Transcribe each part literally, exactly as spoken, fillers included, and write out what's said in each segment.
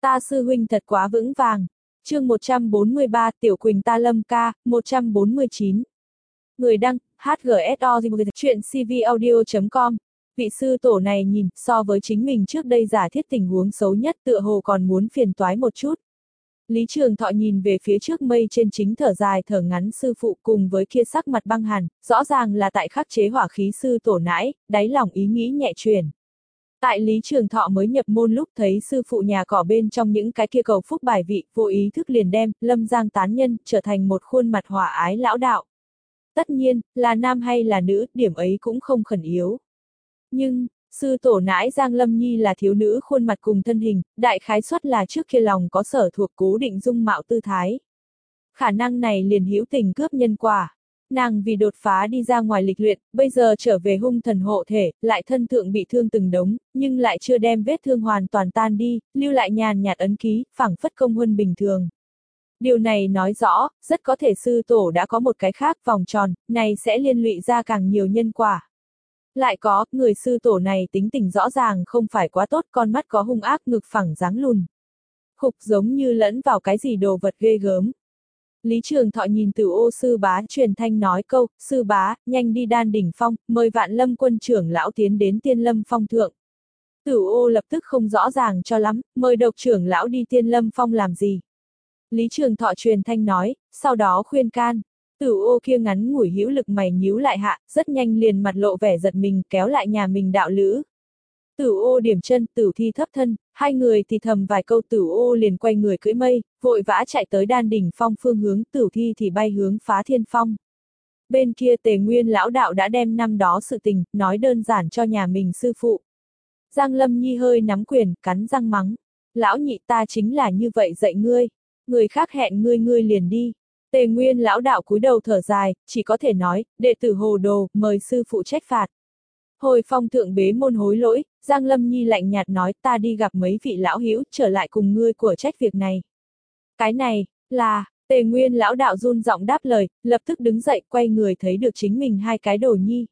Ta sư huynh thật quá vững vàng. Chương một trăm bốn mươi ba, Tiểu Quỳnh ta lâm ca, một trăm bốn mươi chín. Người đăng, hát giê ét o, chuyện c v audio chấm com. Vị sư tổ này nhìn, so với chính mình trước đây giả thiết tình huống xấu nhất tựa hồ còn muốn phiền toái một chút. Lý Trường Thọ nhìn về phía trước mây trên chính thở dài thở ngắn sư phụ cùng với kia sắc mặt băng hàn, rõ ràng là tại khắc chế hỏa khí sư tổ nãi, đáy lòng ý nghĩ nhẹ chuyển. Tại Lý Trường Thọ mới nhập môn lúc thấy sư phụ nhà cỏ bên trong những cái kia cầu phúc bài vị, vô ý thức liền đem, Lâm Giang tán nhân, trở thành một khuôn mặt hòa ái lão đạo. Tất nhiên, là nam hay là nữ, điểm ấy cũng không khẩn yếu. Nhưng, sư tổ nãi Giang Lâm Nhi là thiếu nữ khuôn mặt cùng thân hình, đại khái suất là trước kia lòng có sở thuộc cố định dung mạo tư thái. Khả năng này liền hữu tình cướp nhân quả. Nàng vì đột phá đi ra ngoài lịch luyện, bây giờ trở về hung thần hộ thể, lại thân thượng bị thương từng đống, nhưng lại chưa đem vết thương hoàn toàn tan đi, lưu lại nhàn nhạt ấn ký, phảng phất công huân bình thường. Điều này nói rõ, rất có thể sư tổ đã có một cái khác vòng tròn, này sẽ liên lụy ra càng nhiều nhân quả. Lại có, người sư tổ này tính tình rõ ràng không phải quá tốt, con mắt có hung ác ngực phẳng dáng lùn. Khục giống như lẫn vào cái gì đồ vật ghê gớm. Lý Trường Thọ nhìn Tử Ô sư bá truyền thanh nói câu, sư bá, nhanh đi Đan Đỉnh Phong, mời Vạn Lâm quân trưởng lão tiến đến Tiên Lâm Phong thượng. Tử Ô lập tức không rõ ràng cho lắm, mời độc trưởng lão đi Tiên Lâm Phong làm gì. Lý Trường Thọ truyền thanh nói, sau đó khuyên can. Tử Ô kia ngắn ngủi hữu lực mày nhíu lại hạ, rất nhanh liền mặt lộ vẻ giật mình kéo lại nhà mình đạo lữ. Tử Ô điểm chân, Tử Thi thấp thân, hai người thì thầm vài câu. Tử Ô liền quay người cưỡi mây, vội vã chạy tới Đan Đỉnh Phong phương hướng, Tử Thi thì bay hướng Phá Thiên Phong. Bên kia Tề Nguyên lão đạo đã đem năm đó sự tình, nói đơn giản cho nhà mình sư phụ. Giang Lâm Nhi hơi nắm quyền, cắn răng mắng. Lão nhị ta chính là như vậy dạy ngươi. Người khác hẹn ngươi ngươi liền đi. Tề Nguyên lão đạo cúi đầu thở dài, chỉ có thể nói, đệ tử hồ đồ, mời sư phụ trách phạt. Hồi phong thượng bế môn hối lỗi, Giang Lâm Nhi lạnh nhạt nói ta đi gặp mấy vị lão hữu trở lại cùng ngươi của trách việc này. Cái này, là, Tề Nguyên lão đạo run giọng đáp lời, lập tức đứng dậy quay người thấy được chính mình hai cái đồ nhi.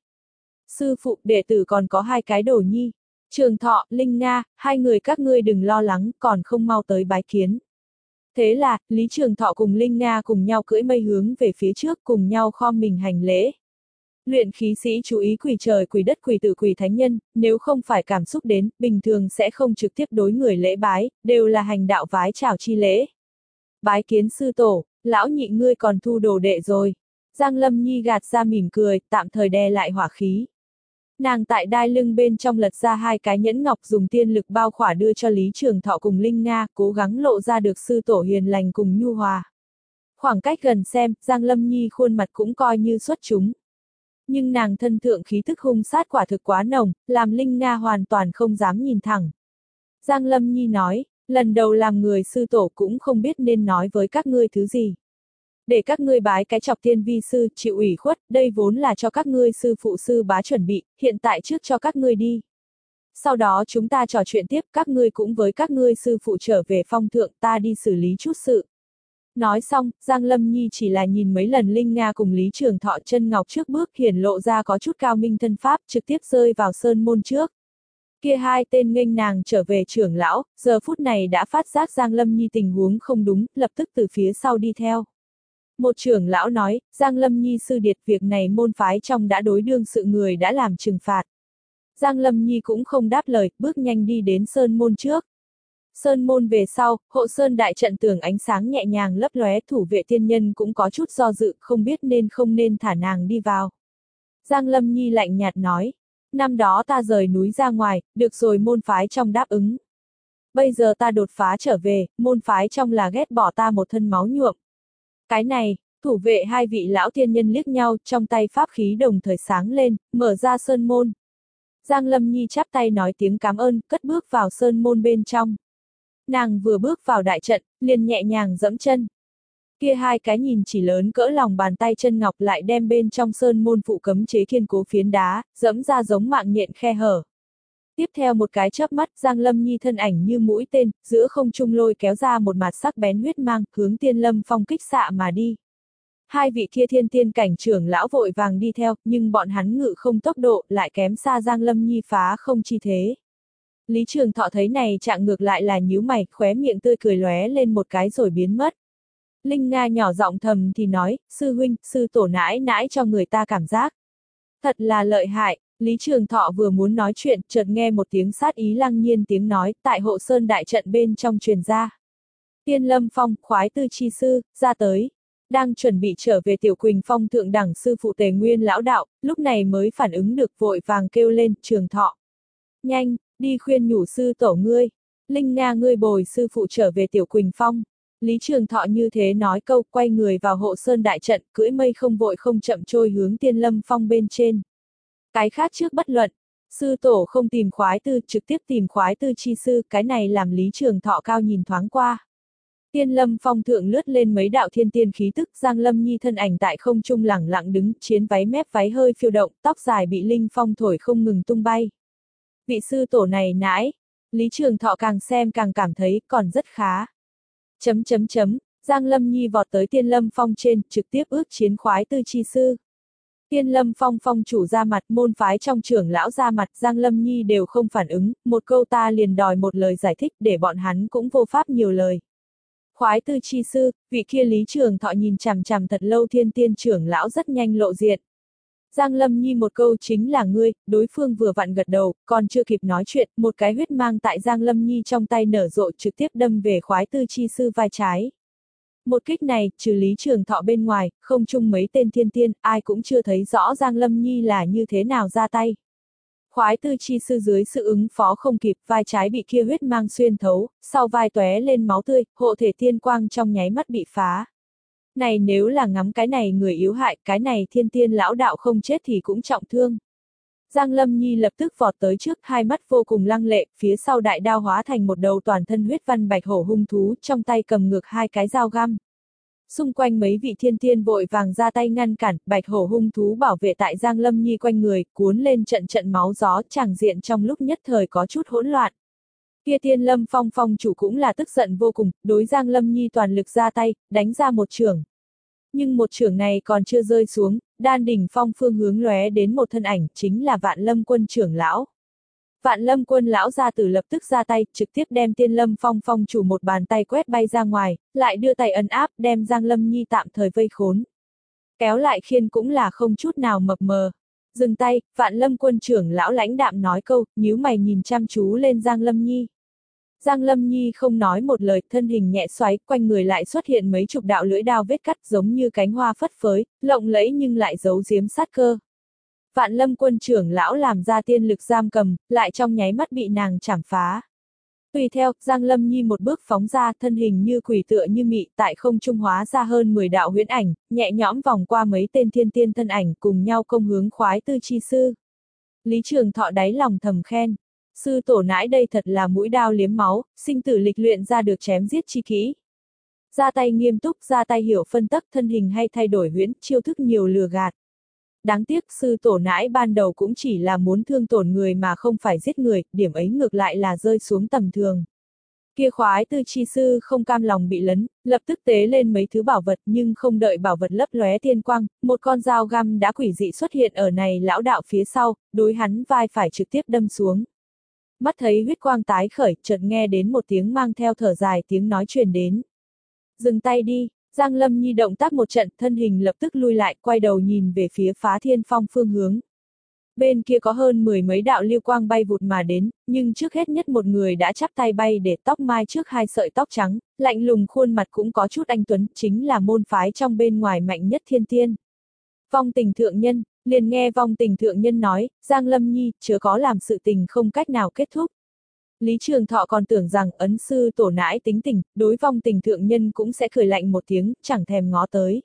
Sư phụ, đệ tử còn có hai cái đồ nhi. Trường Thọ, Linh Nga, hai người các ngươi đừng lo lắng, còn không mau tới bái kiến. Thế là, Lý Trường Thọ cùng Linh Nga cùng nhau cưỡi mây hướng về phía trước cùng nhau khom mình hành lễ. Luyện khí sĩ chú ý quỷ trời quỷ đất quỷ tử quỷ thánh nhân, nếu không phải cảm xúc đến, bình thường sẽ không trực tiếp đối người lễ bái, đều là hành đạo vái chào chi lễ. Bái kiến sư tổ, lão nhị ngươi còn thu đồ đệ rồi. Giang Lâm Nhi gạt ra mỉm cười, tạm thời đè lại hỏa khí. Nàng tại đai lưng bên trong lật ra hai cái nhẫn ngọc dùng tiên lực bao khỏa đưa cho Lý Trường Thọ cùng Linh Nga, cố gắng lộ ra được sư tổ hiền lành cùng nhu hòa. Khoảng cách gần xem, Giang Lâm Nhi khuôn mặt cũng coi như xuất chúng. Nhưng nàng thân thượng khí tức hung sát quả thực quá nồng, làm Linh Nga hoàn toàn không dám nhìn thẳng. Giang Lâm Nhi nói, lần đầu làm người sư tổ cũng không biết nên nói với các ngươi thứ gì. Để các ngươi bái cái chọc thiên vi sư, chịu ủy khuất, đây vốn là cho các ngươi sư phụ sư bá chuẩn bị, hiện tại trước cho các ngươi đi. Sau đó chúng ta trò chuyện tiếp, các ngươi cũng với các ngươi sư phụ trở về phong thượng, ta đi xử lý chút sự. Nói xong, Giang Lâm Nhi chỉ là nhìn mấy lần Linh Nga cùng Lý Trường Thọ chân ngọc trước bước hiển lộ ra có chút cao minh thân pháp, trực tiếp rơi vào sơn môn trước. Kia hai tên nghênh nàng trở về trưởng lão, giờ phút này đã phát giác Giang Lâm Nhi tình huống không đúng, lập tức từ phía sau đi theo. Một trưởng lão nói, Giang Lâm Nhi sư điệt việc này môn phái trong đã đối đương sự người đã làm trừng phạt. Giang Lâm Nhi cũng không đáp lời, bước nhanh đi đến sơn môn trước. Sơn môn về sau, hộ sơn đại trận tường ánh sáng nhẹ nhàng lấp lóe, thủ vệ tiên nhân cũng có chút do dự, không biết nên không nên thả nàng đi vào. Giang Lâm Nhi lạnh nhạt nói, năm đó ta rời núi ra ngoài, được rồi môn phái trong đáp ứng. Bây giờ ta đột phá trở về, môn phái trong là ghét bỏ ta một thân máu nhuộm. Cái này, thủ vệ hai vị lão tiên nhân liếc nhau, trong tay pháp khí đồng thời sáng lên, mở ra sơn môn. Giang Lâm Nhi chắp tay nói tiếng cảm ơn, cất bước vào sơn môn bên trong. Nàng vừa bước vào đại trận, liền nhẹ nhàng giẫm chân. Kia hai cái nhìn chỉ lớn cỡ lòng bàn tay chân ngọc lại đem bên trong sơn môn phụ cấm chế kiên cố phiến đá, giẫm ra giống mạng nhện khe hở. Tiếp theo một cái chớp mắt, Giang Lâm Nhi thân ảnh như mũi tên, giữa không trung lôi kéo ra một mặt sắc bén huyết mang, hướng Tiên Lâm Phong kích xạ mà đi. Hai vị kia thiên tiên cảnh trưởng lão vội vàng đi theo, nhưng bọn hắn ngự không tốc độ, lại kém xa Giang Lâm Nhi phá không chi thế. Lý Trường Thọ thấy này trạng ngược lại là nhíu mày, khóe miệng tươi cười lóe lên một cái rồi biến mất. Linh Nga nhỏ giọng thầm thì nói, sư huynh, sư tổ nãi nãi cho người ta cảm giác. Thật là lợi hại, Lý Trường Thọ vừa muốn nói chuyện, chợt nghe một tiếng sát ý lăng nhiên tiếng nói, tại hộ sơn đại trận bên trong truyền ra. Tiên Lâm Phong, khoái tư chi sư, ra tới. Đang chuẩn bị trở về Tiểu Quỳnh Phong thượng đẳng sư phụ Tề Nguyên lão đạo, lúc này mới phản ứng được vội vàng kêu lên, Trường Thọ. Nhanh, đi khuyên nhủ sư tổ ngươi. Linh Nga ngươi bồi sư phụ trở về Tiểu Quỳnh Phong. Lý Trường Thọ như thế nói câu, quay người vào hộ sơn đại trận, cưỡi mây không vội không chậm trôi hướng Tiên Lâm Phong bên trên. Cái khác trước bất luận, sư tổ không tìm khoái tư, trực tiếp tìm khoái tư chi sư, cái này làm Lý Trường Thọ cao nhìn thoáng qua. Tiên Lâm Phong thượng lướt lên mấy đạo thiên tiên khí tức, Giang Lâm Nhi thân ảnh tại không trung lẳng lặng đứng, chiến váy mép váy hơi phiêu động, tóc dài bị linh phong thổi không ngừng tung bay. Vị sư tổ này nãi, Lý Trường Thọ càng xem càng cảm thấy còn rất khá. Chấm chấm chấm, Giang Lâm Nhi vọt tới Tiên Lâm Phong trên, trực tiếp ước chiến khoái tư chi sư. Tiên Lâm Phong phong chủ ra mặt, môn phái trong trưởng lão ra mặt, Giang Lâm Nhi đều không phản ứng, một câu ta liền đòi một lời giải thích để bọn hắn cũng vô pháp nhiều lời. Khoái tư chi sư, vị kia Lý Trường Thọ nhìn chằm chằm thật lâu thiên tiên trưởng lão rất nhanh lộ diện. Giang Lâm Nhi một câu chính là ngươi, đối phương vừa vặn gật đầu, còn chưa kịp nói chuyện, một cái huyết mang tại Giang Lâm Nhi trong tay nở rộ trực tiếp đâm về khoái tư chi sư vai trái. Một kích này, trừ Lý Trường Thọ bên ngoài, không chung mấy tên thiên tiên, ai cũng chưa thấy rõ Giang Lâm Nhi là như thế nào ra tay. Khoái tư chi sư dưới sự ứng phó không kịp, vai trái bị kia huyết mang xuyên thấu, sau vai tóe lên máu tươi, hộ thể tiên quang trong nháy mắt bị phá. Này nếu là ngắm cái này người yếu hại, cái này thiên tiên lão đạo không chết thì cũng trọng thương. Giang Lâm Nhi lập tức vọt tới trước, hai mắt vô cùng lăng lệ, phía sau đại đao hóa thành một đầu toàn thân huyết văn bạch hổ hung thú, trong tay cầm ngược hai cái dao găm. Xung quanh mấy vị thiên tiên vội vàng ra tay ngăn cản, bạch hổ hung thú bảo vệ tại Giang Lâm Nhi quanh người, cuốn lên trận trận máu gió, tràng diện trong lúc nhất thời có chút hỗn loạn. Kia Tiên Lâm Phong phong chủ cũng là tức giận vô cùng, đối Giang Lâm Nhi toàn lực ra tay, đánh ra một chưởng. Nhưng một chưởng này còn chưa rơi xuống, đan đỉnh phong phương hướng lóe đến một thân ảnh, chính là Vạn Lâm Quân trưởng lão. Vạn Lâm Quân lão gia tử lập tức ra tay, trực tiếp đem Tiên Lâm Phong phong chủ một bàn tay quét bay ra ngoài, lại đưa tay ấn áp, đem Giang Lâm Nhi tạm thời vây khốn. Kéo lại khiên cũng là không chút nào mập mờ. Dừng tay, Vạn Lâm Quân trưởng lão lãnh đạm nói câu, nhíu mày nhìn chăm chú lên Giang Lâm Nhi. Giang Lâm Nhi không nói một lời, thân hình nhẹ xoáy, quanh người lại xuất hiện mấy chục đạo lưỡi đao vết cắt giống như cánh hoa phất phới, lộng lẫy nhưng lại giấu giếm sát cơ. Vạn Lâm Quân trưởng lão làm ra tiên lực giam cầm, lại trong nháy mắt bị nàng chảm phá. Tùy theo, Giang Lâm Nhi một bước phóng ra, thân hình như quỷ tựa như mị, tại không trung hóa ra hơn mười đạo huyễn ảnh, nhẹ nhõm vòng qua mấy tên thiên tiên thân ảnh cùng nhau công hướng khoái tư chi sư. Lý Trường Thọ đáy lòng thầm khen. Sư tổ nãi đây thật là mũi đao liếm máu, sinh tử lịch luyện ra được chém giết chi kỹ. Ra tay nghiêm túc, ra tay hiểu phân tắc, thân hình hay thay đổi huyễn, chiêu thức nhiều lừa gạt. Đáng tiếc sư tổ nãi ban đầu cũng chỉ là muốn thương tổn người mà không phải giết người, điểm ấy ngược lại là rơi xuống tầm thường. Kia khoái tư chi sư không cam lòng bị lấn, lập tức tế lên mấy thứ bảo vật nhưng không đợi bảo vật lấp lóe tiên quang, một con dao găm đã quỷ dị xuất hiện ở này lão đạo phía sau, đối hắn vai phải trực tiếp đâm xuống. Mắt thấy huyết quang tái khởi, chợt nghe đến một tiếng mang theo thở dài tiếng nói truyền đến. Dừng tay đi, Giang Lâm Nhi động tác một trận, thân hình lập tức lui lại, quay đầu nhìn về phía Phá Thiên Phong phương hướng. Bên kia có hơn mười mấy đạo lưu quang bay vụt mà đến, nhưng trước hết nhất một người đã chắp tay bay để tóc mai trước hai sợi tóc trắng, lạnh lùng khuôn mặt cũng có chút anh tuấn, chính là môn phái trong bên ngoài mạnh nhất thiên tiên. Vong Tình thượng nhân, liền nghe Vong Tình thượng nhân nói, Giang Lâm Nhi, chớ có làm sự tình không cách nào kết thúc. Lý Trường Thọ còn tưởng rằng ấn sư tổ nãi tính tình, đối Vong Tình thượng nhân cũng sẽ cười lạnh một tiếng, chẳng thèm ngó tới.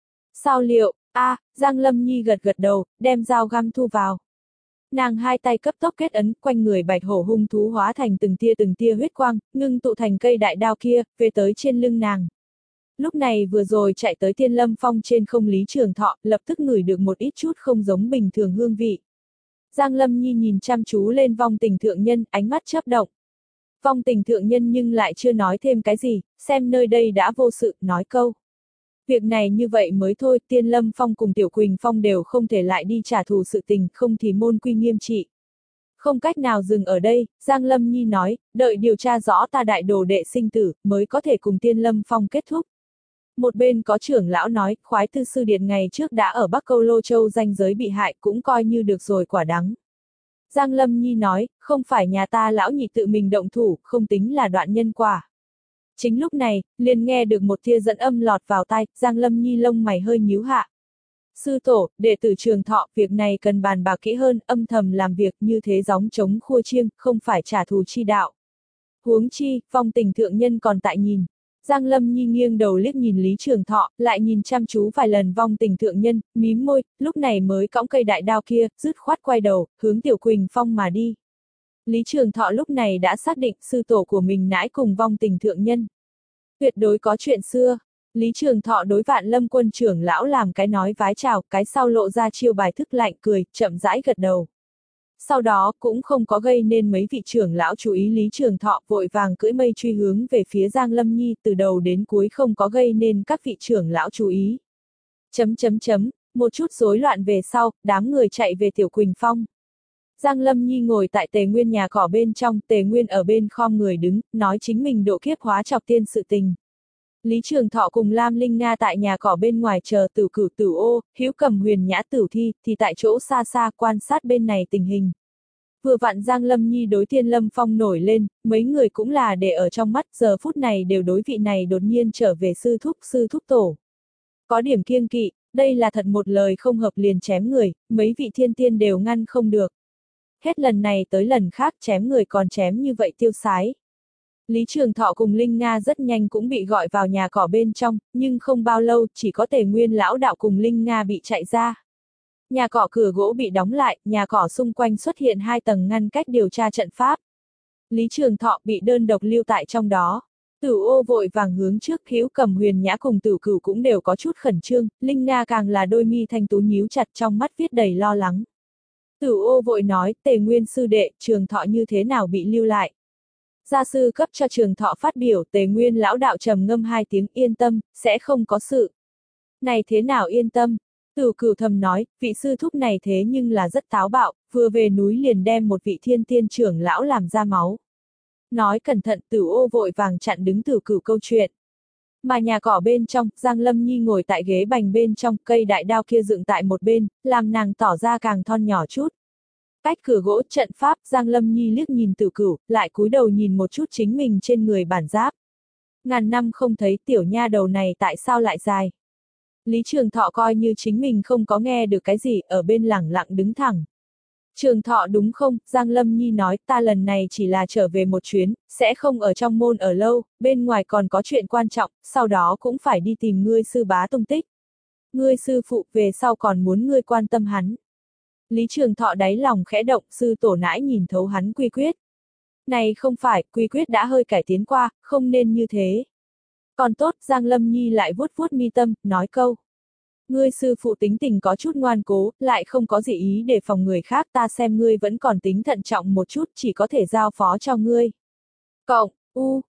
Sao liệu, a à, Giang Lâm Nhi gật gật đầu, đem dao găm thu vào. Nàng hai tay cấp tốc kết ấn, quanh người bạch hổ hung thú hóa thành từng tia từng tia huyết quang, ngưng tụ thành cây đại đao kia, về tới trên lưng nàng. Lúc này vừa rồi chạy tới Tiên Lâm Phong trên không Lý Trường Thọ, lập tức ngửi được một ít chút không giống bình thường hương vị. Giang Lâm Nhi nhìn chăm chú lên Vong Tình thượng nhân, ánh mắt chớp động. Vong Tình thượng nhân nhưng lại chưa nói thêm cái gì, xem nơi đây đã vô sự, nói câu. Việc này như vậy mới thôi, Tiên Lâm Phong cùng Tiểu Quỳnh Phong đều không thể lại đi trả thù sự tình, không thì môn quy nghiêm trị. Không cách nào dừng ở đây, Giang Lâm Nhi nói, đợi điều tra rõ ta đại đồ đệ sinh tử, mới có thể cùng Tiên Lâm Phong kết thúc. Một bên có trưởng lão nói, khoái tư sư điệt ngày trước đã ở Bắc Câu Lô Châu danh giới bị hại cũng coi như được rồi quả đắng. Giang Lâm Nhi nói, không phải nhà ta lão nhị tự mình động thủ, không tính là đoạn nhân quả. Chính lúc này, liền nghe được một tia dẫn âm lọt vào tai, Giang Lâm Nhi lông mày hơi nhíu hạ. Sư tổ, đệ tử Trường Thọ, việc này cần bàn bạc kỹ hơn, âm thầm làm việc như thế gióng trống khua chiêng, không phải trả thù chi đạo. Huống chi, Phong Tình thượng nhân còn tại nhìn. Giang Lâm Nhi nghiêng đầu liếc nhìn Lý Trường Thọ, lại nhìn chăm chú vài lần Vong Tình thượng nhân, mím môi, lúc này mới cõng cây đại đao kia, dứt khoát quay đầu, hướng Tiểu Quỳnh Phong mà đi. Lý Trường Thọ lúc này đã xác định sư tổ của mình nãi cùng Vong Tình thượng nhân. Tuyệt đối có chuyện xưa. Lý Trường Thọ đối Vạn Lâm quân trưởng lão làm cái nói vái chào, cái sau lộ ra chiêu bài thức lạnh cười, chậm rãi gật đầu. Sau đó, cũng không có gây nên mấy vị trưởng lão chú ý Lý Trường Thọ vội vàng cưỡi mây truy hướng về phía Giang Lâm Nhi, từ đầu đến cuối không có gây nên các vị trưởng lão chú ý. Chấm chấm chấm, một chút rối loạn về sau, đám người chạy về Tiểu Quỳnh Phong. Giang Lâm Nhi ngồi tại Tề Nguyên nhà cỏ bên trong, Tề Nguyên ở bên khom người đứng, nói chính mình độ kiếp hóa chọc tiên sự tình. Lý Trường Thọ cùng Lam Linh Nga tại nhà cỏ bên ngoài chờ Tử Cửu Tử Ô, Hiếu Cầm Huyền Nhã Tử Thi, thì tại chỗ xa xa quan sát bên này tình hình. Vừa vặn Giang Lâm Nhi đối Tiên Lâm Phong nổi lên, mấy người cũng là để ở trong mắt, giờ phút này đều đối vị này đột nhiên trở về sư thúc sư thúc tổ. Có điểm kiêng kỵ, đây là thật một lời không hợp liền chém người, mấy vị thiên tiên đều ngăn không được. Hết lần này tới lần khác chém người còn chém như vậy tiêu sái. Lý Trường Thọ cùng Linh Nga rất nhanh cũng bị gọi vào nhà cỏ bên trong, nhưng không bao lâu chỉ có Tề Nguyên lão đạo cùng Linh Nga bị chạy ra. Nhà cỏ cửa gỗ bị đóng lại, nhà cỏ xung quanh xuất hiện hai tầng ngăn cách điều tra trận pháp. Lý Trường Thọ bị đơn độc lưu tại trong đó. Tử Ô vội vàng hướng trước, Hiếu Cầm Huyền Nhã cùng Tử Cửu cũng đều có chút khẩn trương, Linh Nga càng là đôi mi thanh tú nhíu chặt trong mắt viết đầy lo lắng. Tử Ô vội nói, Tề Nguyên sư đệ, Trường Thọ như thế nào bị lưu lại? Gia sư cấp cho Trường Thọ phát biểu, Tề Nguyên lão đạo trầm ngâm hai tiếng, yên tâm, sẽ không có sự. Này thế nào yên tâm? Tử Cửu thầm nói, vị sư thúc này thế nhưng là rất táo bạo, vừa về núi liền đem một vị thiên tiên trưởng lão làm ra máu. Nói cẩn thận, Tử Ô vội vàng chặn đứng Tử Cửu câu chuyện. Mà nhà cỏ bên trong, Giang Lâm Nhi ngồi tại ghế bành bên trong, cây đại đao kia dựng tại một bên, làm nàng tỏ ra càng thon nhỏ chút. Cách cửa gỗ trận pháp, Giang Lâm Nhi liếc nhìn Tử Cửu, lại cúi đầu nhìn một chút chính mình trên người bản giáp. Ngàn năm không thấy tiểu nha đầu này tại sao lại dài. Lý Trường Thọ coi như chính mình không có nghe được cái gì, ở bên lẳng lặng đứng thẳng. Trường Thọ đúng không? Giang Lâm Nhi nói, ta lần này chỉ là trở về một chuyến, sẽ không ở trong môn ở lâu, bên ngoài còn có chuyện quan trọng, sau đó cũng phải đi tìm ngươi sư bá tung tích. Ngươi sư phụ về sau còn muốn ngươi quan tâm hắn. Lý Trường Thọ đáy lòng khẽ động, sư tổ nãi nhìn thấu hắn quy quyết. Này không phải, quy quyết đã hơi cải tiến qua, không nên như thế. Còn tốt, Giang Lâm Nhi lại vuốt vuốt mi tâm, nói câu. Ngươi sư phụ tính tình có chút ngoan cố, lại không có gì ý để phòng người khác, ta xem ngươi vẫn còn tính thận trọng một chút, chỉ có thể giao phó cho ngươi. Cộng, u,